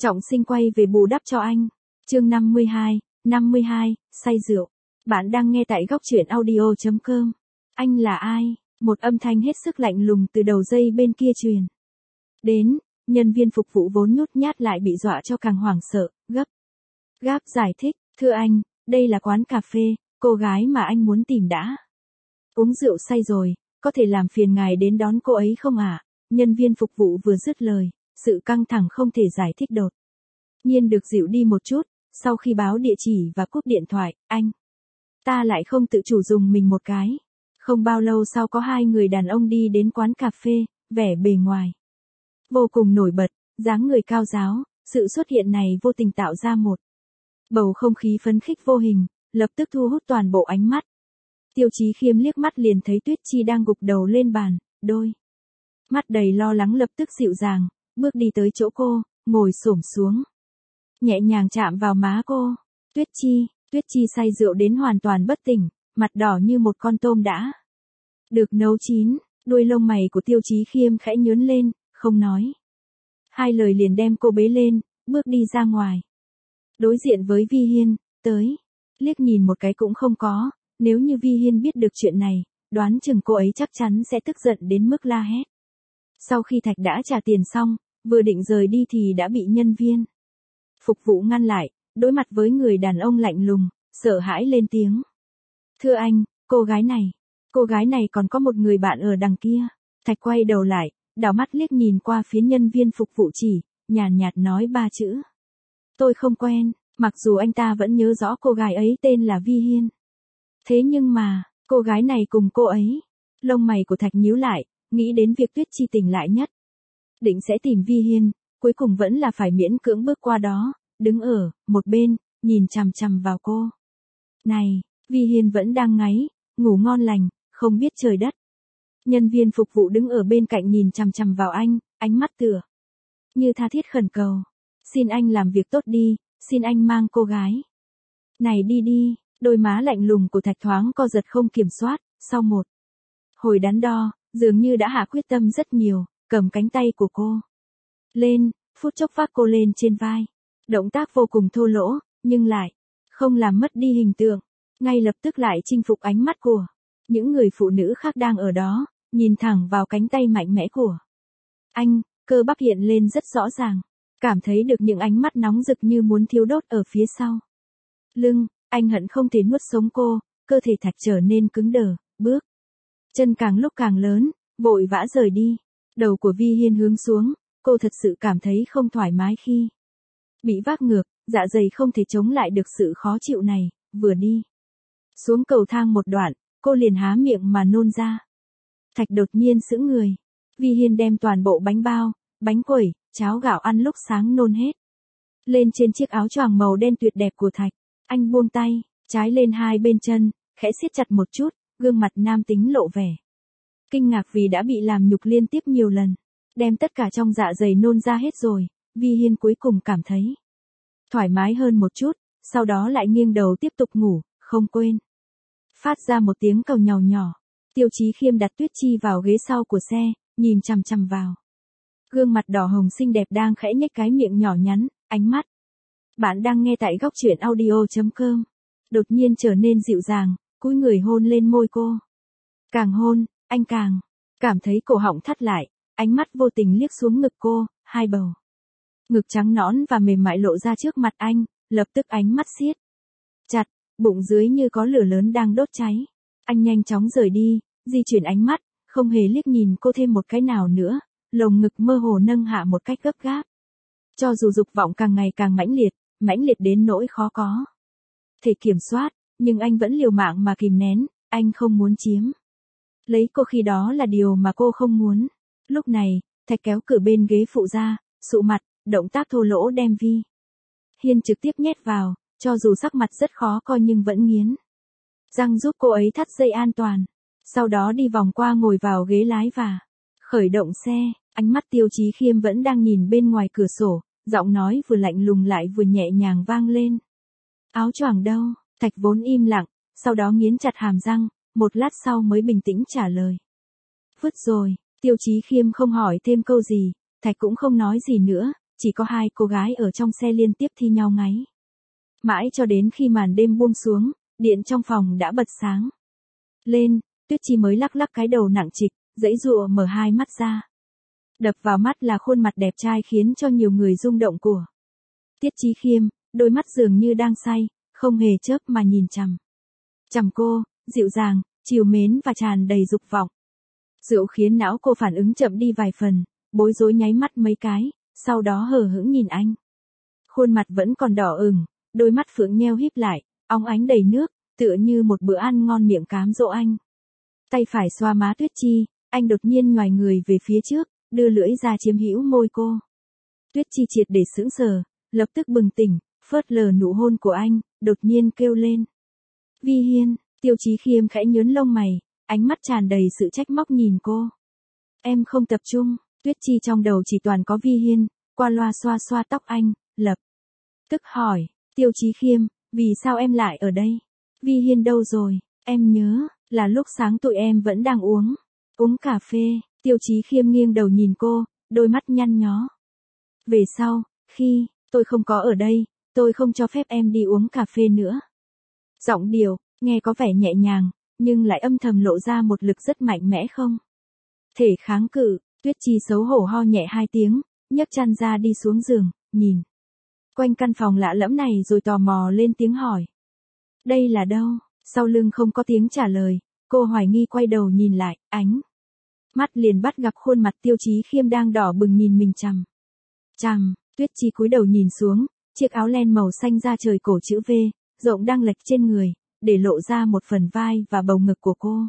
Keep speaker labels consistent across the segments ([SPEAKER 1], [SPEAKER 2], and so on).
[SPEAKER 1] Trọng Sinh quay về bù đắp cho anh. Chương 52, say rượu. Bạn đang nghe tại góc truyện audio.com. Anh là ai? Một âm thanh hết sức lạnh lùng từ đầu dây bên kia truyền đến, nhân viên phục vụ vốn nhút nhát lại bị dọa cho càng hoảng sợ, gáp giải thích, thưa anh, đây là quán cà phê, cô gái mà anh muốn tìm đã uống rượu say rồi, có thể làm phiền ngài đến đón cô ấy không ạ? Nhân viên phục vụ vừa dứt lời, sự căng thẳng không thể giải thích đột nhiên được dịu đi một chút, sau khi báo địa chỉ và cúp điện thoại, anh ta lại không tự chủ dùng mình một cái. Không bao lâu sau có hai người đàn ông đi đến quán cà phê, vẻ bề ngoài vô cùng nổi bật, dáng người cao ráo, sự xuất hiện này vô tình tạo ra một bầu không khí phấn khích vô hình, lập tức thu hút toàn bộ ánh mắt. Tiêu Chí Khiêm liếc mắt liền thấy Tuyết Chi đang gục đầu lên bàn, đôi mắt đầy lo lắng lập tức dịu dàng, bước đi tới chỗ cô, ngồi xổm xuống, nhẹ nhàng chạm vào má cô. Tuyết Chi say rượu đến hoàn toàn bất tỉnh, mặt đỏ như một con tôm đã được nấu chín, đuôi lông mày của Tiêu Chí Khiêm khẽ nhướng lên, không nói hai lời liền đem cô bế lên, bước đi ra ngoài. Đối diện với Vi Hiên, tới, liếc nhìn một cái cũng không có, nếu như Vi Hiên biết được chuyện này, đoán chừng cô ấy chắc chắn sẽ tức giận đến mức la hét. Sau khi Thạch đã trả tiền xong, vừa định rời đi thì đã bị nhân viên phục vụ ngăn lại, đối mặt với người đàn ông lạnh lùng, sợ hãi lên tiếng. Thưa anh, cô gái này còn có một người bạn ở đằng kia. Thạch quay đầu lại, đảo mắt liếc nhìn qua phía nhân viên phục vụ chỉ, nhàn nhạt nói ba chữ. Tôi không quen, mặc dù anh ta vẫn nhớ rõ cô gái ấy tên là Vi Hiên. Thế nhưng mà, cô gái này cùng cô ấy. Lông mày của Thạch nhíu lại, nghĩ đến việc Tuyết Chi tỉnh lại nhất. Định sẽ tìm Vi Hiên, cuối cùng vẫn là phải miễn cưỡng bước qua đó, đứng ở một bên, nhìn chằm chằm vào cô. Này, Vi Hiên vẫn đang ngáy, ngủ ngon lành, không biết trời đất. Nhân viên phục vụ đứng ở bên cạnh nhìn chằm chằm vào anh, ánh mắt tựa như tha thiết khẩn cầu. Xin anh làm việc tốt đi, xin anh mang cô gái này đi. Đôi má lạnh lùng của Thạch thoáng co giật không kiểm soát, sau một hồi đắn đo, dường như đã hạ quyết tâm rất nhiều, cầm cánh tay của cô lên, phút chốc vác cô lên trên vai. Động tác vô cùng thô lỗ, nhưng lại không làm mất đi hình tượng, ngay lập tức lại chinh phục ánh mắt của những người phụ nữ khác đang ở đó, nhìn thẳng vào cánh tay mạnh mẽ của anh, cơ bắp hiện lên rất rõ ràng, cảm thấy được những ánh mắt nóng rực như muốn thiêu đốt ở phía sau lưng. Anh hận không thể nuốt sống cô, cơ thể Thạch trở nên cứng đờ, bước chân càng lúc càng lớn, vội vã rời đi. Đầu của Vi Hiên hướng xuống, cô thật sự cảm thấy không thoải mái khi bị vác ngược, dạ dày không thể chống lại được sự khó chịu này, vừa đi xuống cầu thang một đoạn, cô liền há miệng mà nôn ra. Thạch đột nhiên sững người. Vi Hiên đem toàn bộ bánh bao, bánh quẩy, cháo gạo ăn lúc sáng nôn hết lên trên chiếc áo choàng màu đen tuyệt đẹp của Thạch. Anh buông tay, trái lên hai bên chân, khẽ siết chặt một chút, gương mặt nam tính lộ vẻ kinh ngạc vì đã bị làm nhục liên tiếp nhiều lần, đem tất cả trong dạ dày nôn ra hết rồi. Vi Hiên cuối cùng cảm thấy thoải mái hơn một chút, sau đó lại nghiêng đầu tiếp tục ngủ, không quên phát ra một tiếng càu nhàu nhỏ. Tiêu Chí Khiêm đặt Tuyết Chi vào ghế sau của xe, nhìn chằm chằm vào gương mặt đỏ hồng xinh đẹp đang khẽ nhếch cái miệng nhỏ nhắn, ánh mắt. Bạn đang nghe tại góc truyện audio.com. Đột nhiên trở nên dịu dàng, cúi người hôn lên môi cô. Càng hôn, anh càng cảm thấy cổ họng thắt lại, ánh mắt vô tình liếc xuống ngực cô, hai bầu ngực trắng nõn và mềm mại lộ ra trước mặt anh, lập tức ánh mắt siết chặt, bụng dưới như có lửa lớn đang đốt cháy. Anh nhanh chóng rời đi, di chuyển ánh mắt, không hề liếc nhìn cô thêm một cái nào nữa, lồng ngực mơ hồ nâng hạ một cách gấp gáp. Cho dù dục vọng càng ngày càng mãnh liệt đến nỗi khó có thể kiểm soát, nhưng anh vẫn liều mạng mà kìm nén, anh không muốn chiếm lấy cô khi đó là điều mà cô không muốn. Lúc này, Thạch kéo cửa bên ghế phụ ra, sụ mặt, động tác thô lỗ đem Vi Hiên trực tiếp nhét vào, cho dù sắc mặt rất khó coi nhưng vẫn nghiến răng giúp cô ấy thắt dây an toàn. Sau đó đi vòng qua ngồi vào ghế lái và khởi động xe. Ánh mắt Tiêu Chí Khiêm vẫn đang nhìn bên ngoài cửa sổ, giọng nói vừa lạnh lùng lại vừa nhẹ nhàng vang lên. Áo choàng đâu? Thạch vốn im lặng, sau đó nghiến chặt hàm răng, một lát sau mới bình tĩnh trả lời. Vứt rồi. Tiêu Chí Khiêm không hỏi thêm câu gì, Thạch cũng không nói gì nữa, chỉ có hai cô gái ở trong xe liên tiếp thi nhau ngáy. Mãi cho đến khi màn đêm buông xuống, điện trong phòng đã bật sáng lên, Tuyết Chi mới lắc lắc cái đầu nặng trịch, giãy giụa mở hai mắt ra. Đập vào mắt là khuôn mặt đẹp trai khiến cho nhiều người rung động của Tiết Chí Khiêm, đôi mắt dường như đang say, không hề chớp mà nhìn chằm chằm cô, dịu dàng, trìu mến và tràn đầy dục vọng. Rượu khiến não cô phản ứng chậm đi vài phần, bối rối nháy mắt mấy cái, sau đó hờ hững nhìn anh. Khuôn mặt vẫn còn đỏ ửng, đôi mắt phượng nheo híp lại, óng ánh đầy nước, tựa như một bữa ăn ngon miệng cám dỗ anh. Tay phải xoa má Tuyết Chi, anh đột nhiên nhoài người về phía trước, đưa lưỡi ra chiếm hữu môi cô. Tuyết Chi triệt để sững sờ, lập tức bừng tỉnh, phớt lờ nụ hôn của anh, đột nhiên kêu lên. Vi Hiên, Tiêu Chí Khiêm khẽ nhớn lông mày, ánh mắt tràn đầy sự trách móc nhìn cô. Em không tập trung, Tuyết Chi trong đầu chỉ toàn có Vi Hiên, qua loa xoa xoa tóc anh, lập tức hỏi, Tiêu Chí Khiêm, vì sao em lại ở đây? Vi Hiên đâu rồi? Em nhớ, là lúc sáng tụi em vẫn đang uống cà phê. Tiêu Chí Khiêm nghiêng đầu nhìn cô, đôi mắt nhăn nhó. Về sau, khi tôi không có ở đây, tôi không cho phép em đi uống cà phê nữa. Giọng điệu, nghe có vẻ nhẹ nhàng, nhưng lại âm thầm lộ ra một lực rất mạnh mẽ không thể kháng cự. Tuyết Chi xấu hổ ho nhẹ hai tiếng, nhấc chăn ra đi xuống giường, nhìn quanh căn phòng lạ lẫm này rồi tò mò lên tiếng hỏi. Đây là đâu? Sau lưng không có tiếng trả lời, cô hoài nghi quay đầu nhìn lại, ánh mắt liền bắt gặp khuôn mặt Tiêu Chí Khiêm đang đỏ bừng nhìn mình chằm chằm. Tuyết Chi cúi đầu nhìn xuống, chiếc áo len màu xanh da trời cổ chữ V, rộng đang lệch trên người, để lộ ra một phần vai và bầu ngực của cô.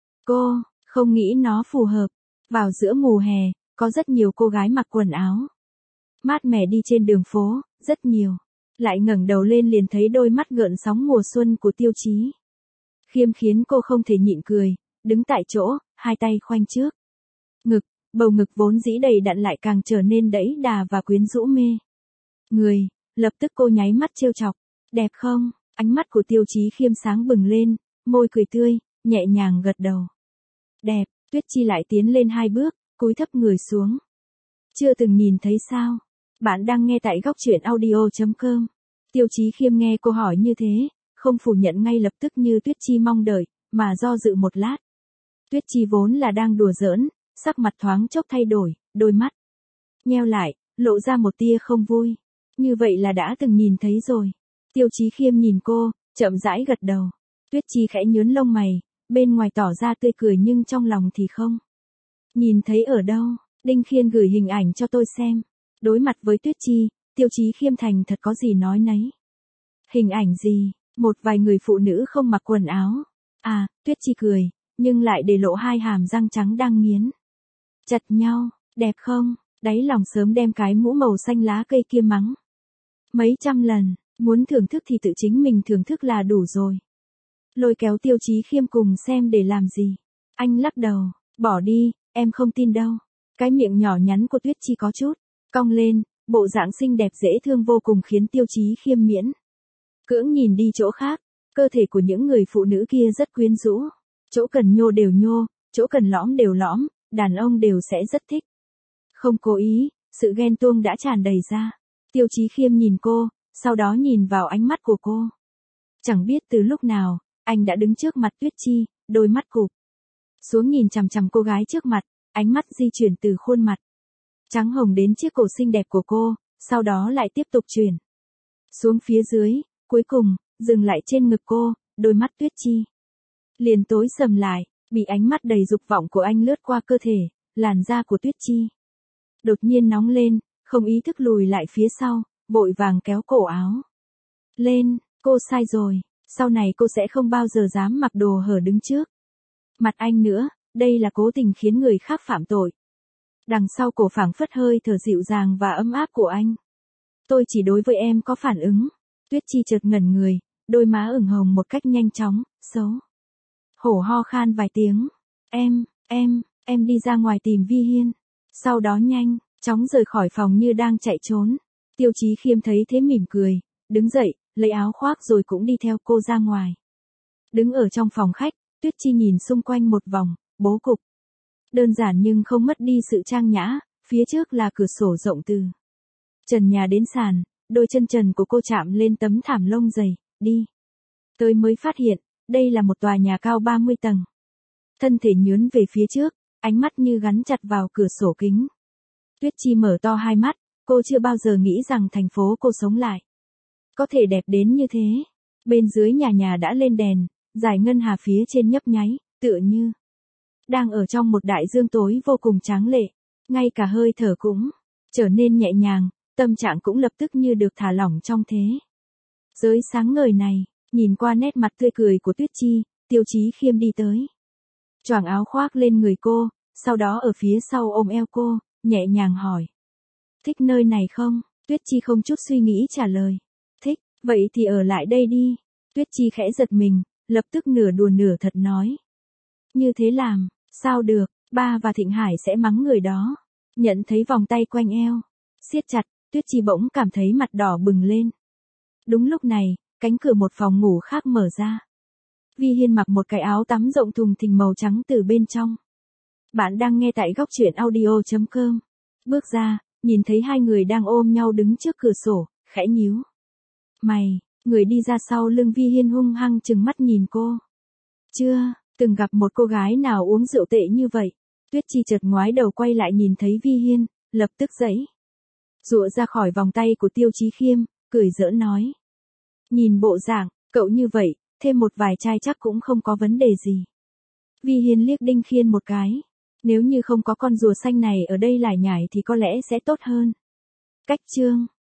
[SPEAKER 1] Cô không nghĩ nó phù hợp. Vào giữa mùa hè, có rất nhiều cô gái mặc quần áo mát mẻ đi trên đường phố, rất nhiều. Lại ngẩng đầu lên liền thấy đôi mắt gợn sóng mùa xuân của Tiêu Chí Khiêm khiến cô không thể nhịn cười, đứng tại chỗ, hai tay khoanh trước ngực, bầu ngực vốn dĩ đầy đặn lại càng trở nên đẫy đà và quyến rũ mê người. Lập tức cô nháy mắt trêu chọc. Đẹp không? Ánh mắt của Tiêu Chí Khiêm sáng bừng lên, môi cười tươi, nhẹ nhàng gật đầu. Đẹp. Tuyết Chi lại tiến lên hai bước, cúi thấp người xuống. Chưa từng nhìn thấy sao? Bạn đang nghe tại góc truyện audio.com. Tiêu Chí Khiêm nghe cô hỏi như thế, không phủ nhận ngay lập tức như Tuyết Chi mong đợi, mà do dự một lát. Tuyết Chi vốn là đang đùa giỡn, sắc mặt thoáng chốc thay đổi, đôi mắt nheo lại, lộ ra một tia không vui. Như vậy là đã từng nhìn thấy rồi. Tiêu Chí Khiêm nhìn cô, chậm rãi gật đầu. Tuyết Chi khẽ nhớn lông mày, bên ngoài tỏ ra tươi cười nhưng trong lòng thì không nhìn thấy ở đâu. Đinh Khiên gửi hình ảnh cho tôi xem. Đối mặt với Tuyết Chi, Tiêu Chí Khiêm thành thật có gì nói nấy. Hình ảnh gì? Một vài người phụ nữ không mặc quần áo. À, Tuyết Chi cười, nhưng lại để lộ hai hàm răng trắng đang nghiến chặt nhau. Đẹp không? Đáy lòng sớm đem cái mũ màu xanh lá cây kia mắng mấy trăm lần. Muốn thưởng thức thì tự chính mình thưởng thức là đủ rồi. Lôi kéo Tiêu Chí Khiêm cùng xem để làm gì? Anh lắc đầu, bỏ đi, em không tin đâu. Cái miệng nhỏ nhắn của Tuyết Chi có chút cong lên, bộ dạng xinh đẹp dễ thương vô cùng khiến Tiêu Chí Khiêm miễn cưỡng nhìn đi chỗ khác. Cơ thể của những người phụ nữ kia rất quyến rũ. Chỗ cần nhô đều nhô, chỗ cần lõm đều lõm, đàn ông đều sẽ rất thích. Không cố ý, sự ghen tuông đã tràn đầy ra. Tiêu Chí Khiêm nhìn cô, sau đó nhìn vào ánh mắt của cô. Chẳng biết từ lúc nào, anh đã đứng trước mặt Tuyết Chi, đôi mắt cụp xuống nhìn chằm chằm cô gái trước mặt, ánh mắt di chuyển từ khuôn mặt trắng hồng đến chiếc cổ xinh đẹp của cô, sau đó lại tiếp tục chuyển xuống phía dưới, cuối cùng dừng lại trên ngực cô. Đôi mắt Tuyết Chi liền tối sầm lại, bị ánh mắt đầy dục vọng của anh lướt qua cơ thể. Làn da của Tuyết Chi đột nhiên nóng lên, không ý thức lùi lại phía sau, vội vàng kéo cổ áo lên. Cô sai rồi, sau này cô sẽ không bao giờ dám mặc đồ hở đứng trước mặt anh nữa, đây là cố tình khiến người khác phạm tội. Đằng sau cổ phảng phất hơi thở dịu dàng và ấm áp của anh. Tôi chỉ đối với em có phản ứng. Tuyết Chi chợt ngẩn người, đôi má ửng hồng một cách nhanh chóng, xấu hổ ho khan vài tiếng. Em đi ra ngoài tìm Vi Hiên. Sau đó nhanh chóng rời khỏi phòng như đang chạy trốn. Tiêu Chí Khiêm thấy thế mỉm cười, đứng dậy, lấy áo khoác rồi cũng đi theo cô ra ngoài. Đứng ở trong phòng khách, Tuyết Chi nhìn xung quanh một vòng, bố cục đơn giản nhưng không mất đi sự trang nhã. Phía trước là cửa sổ rộng từ Trần nhà đến sàn, đôi chân trần của cô chạm lên tấm thảm lông dày, đi. Tôi mới phát hiện, đây là một tòa nhà cao 30 tầng. Thân thể nhướn về phía trước, ánh mắt như gắn chặt vào cửa sổ kính. Tuyết Chi mở to hai mắt, cô chưa bao giờ nghĩ rằng thành phố cô sống lại có thể đẹp đến như thế. Bên dưới nhà đã lên đèn, dải ngân hà phía trên nhấp nháy, tựa như đang ở trong một đại dương tối vô cùng tráng lệ. Ngay cả hơi thở cũng trở nên nhẹ nhàng, tâm trạng cũng lập tức như được thả lỏng trong thế giới sáng ngời này. Nhìn qua nét mặt tươi cười của Tuyết Chi, Tiêu Chí Khiêm đi tới, choàng áo khoác lên người cô, sau đó ở phía sau ôm eo cô, nhẹ nhàng hỏi. Thích nơi này không? Tuyết Chi không chút suy nghĩ trả lời. Thích, vậy thì ở lại đây đi. Tuyết Chi khẽ giật mình, lập tức nửa đùa nửa thật nói. Như thế làm, sao được, ba và Thịnh Hải sẽ mắng người đó. Nhận thấy vòng tay quanh eo siết chặt, Tuyết Chi bỗng cảm thấy mặt đỏ bừng lên. Đúng lúc này, cánh cửa một phòng ngủ khác mở ra. Vi Hiên mặc một cái áo tắm rộng thùng thình màu trắng từ bên trong. Bạn đang nghe tại góc truyện audio.com. Bước ra, nhìn thấy hai người đang ôm nhau đứng trước cửa sổ, khẽ nhíu mày. Người đi ra sau lưng Vi Hiên hung hăng trừng mắt nhìn cô. Chưa từng gặp một cô gái nào uống rượu tệ như vậy. Tuyết Chi chợt ngoái đầu quay lại nhìn thấy Vi Hiên, lập tức giãy giụa ra khỏi vòng tay của Tiêu Chí Khiêm, cười giỡn nói. Nhìn bộ dạng, cậu như vậy, thêm một vài chai chắc cũng không có vấn đề gì. Vi Hiên liếc Đinh Khiên một cái. Nếu như không có con rùa xanh này ở đây lải nhải thì có lẽ sẽ tốt hơn. Cách chương